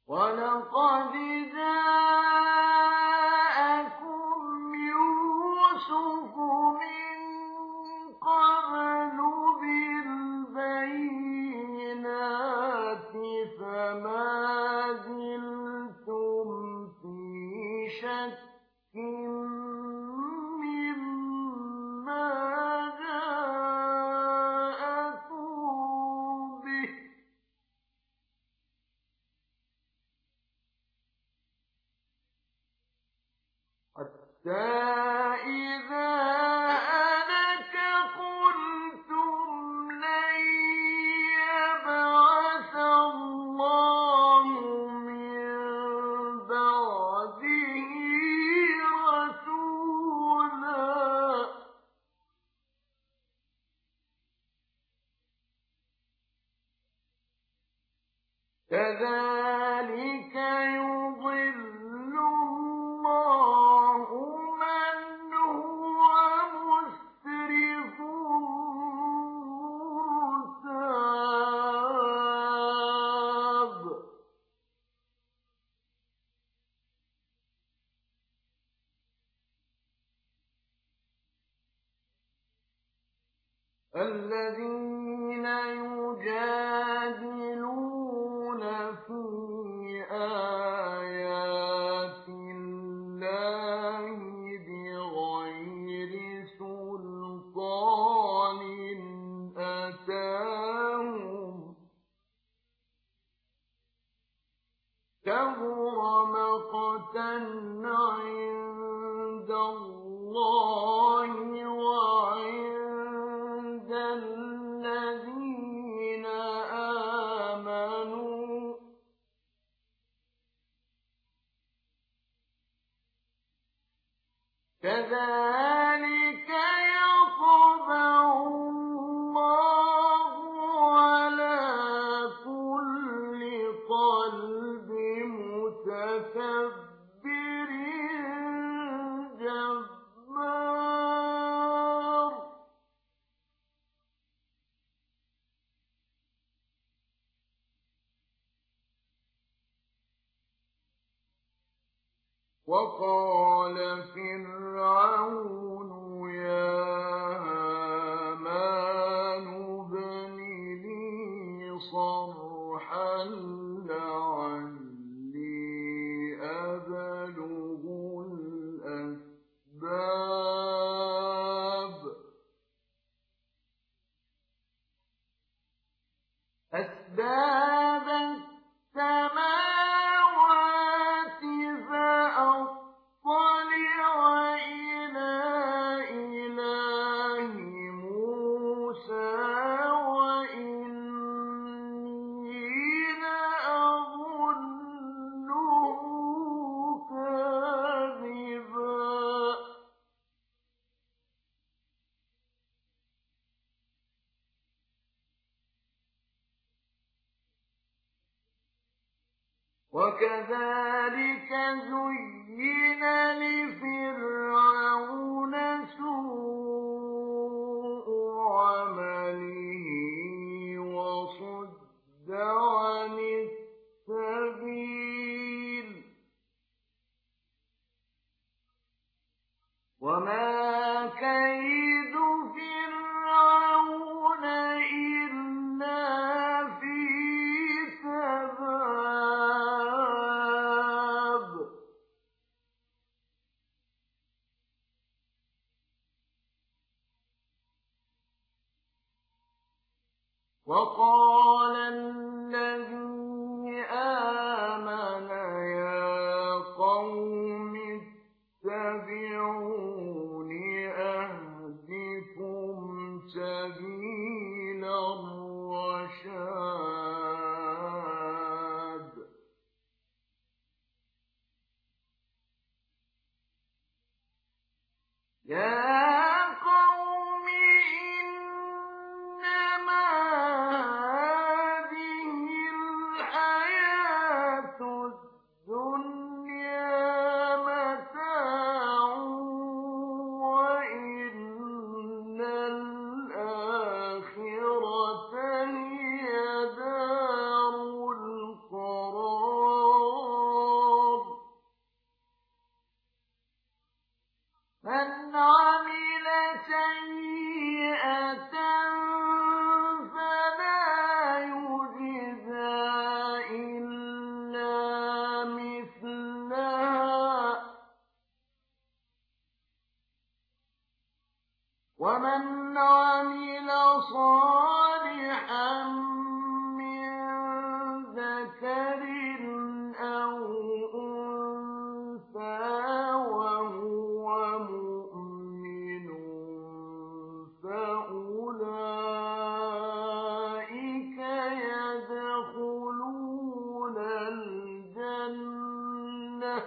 وَلَقَدْ جَاءَكُمْ يُوسُفُ مِن قَبْلُ بِالْبَيِّنَاتِ فَمَا زِلْتُمْ فِي شَكٍّ مِّمَّا جَاءَكُم بِهِ حَتَّىٰ إِذَا هَلَكَ قُلْتُمْ لَن يَبْعَثَ اللَّهُ مِن بَعْدِهِ رَسُولًا ۚ كَذَٰلِكَ يُضِلُّ اللَّهُ مَنْ هُوَ مُسْرِفٌ مُّرْتَابٌ الَّذِينَ يُجَادِلُونَ فِي آيَاتِ اللَّهِ بِغَيْرِ سُلْطَانٍ أَتَاهُمْ كَبُرَ مَقْتًا عِندَ اللَّهِ وَعِندَ الَّذِينَ آمَنُوا كَذَٰلِكَ يَطْبَعُ اللَّهُ عَلَىٰ كُلِّ قَلْبِ مُتَكَبِّرٍ جَبَّارٍ وَقَالَ فِرْعَوْنُ يَا هَامَانُ ابْنِ لِي صَرْحًا لَّعَلِّي أَبْلُغُ أَسْبَابَ السَّمَاوَاتِ فَأَطَّلِعَ إِلَىٰ إِلَٰهِ مُوسَىٰ وَإِنِّي لَأَظُنُّهُ كَاذِبًا وَكَذَٰلِكَ زُيِّنَ لِفِرْعَوْنَ سُوءُ عَمَلِهِ وَصُدَّ عَنِ السَّبِيلِ ۚ وَمَا كَيْدُ فِرْعَوْنَ إِلَّا فِي تَبَابٍ وَقَالَ الَّذِي آمَنَ يَا قَوْمِ اتَّبِعُونِ أَهْدِكُمْ سَبِيلَ الرَّشَادِ يَا قَوْمِ إِنَّمَا هَٰذِهِ ومن عمل صالحا من ذكر أو أنثى وهو مؤمن فأولئك يدخلون الجنة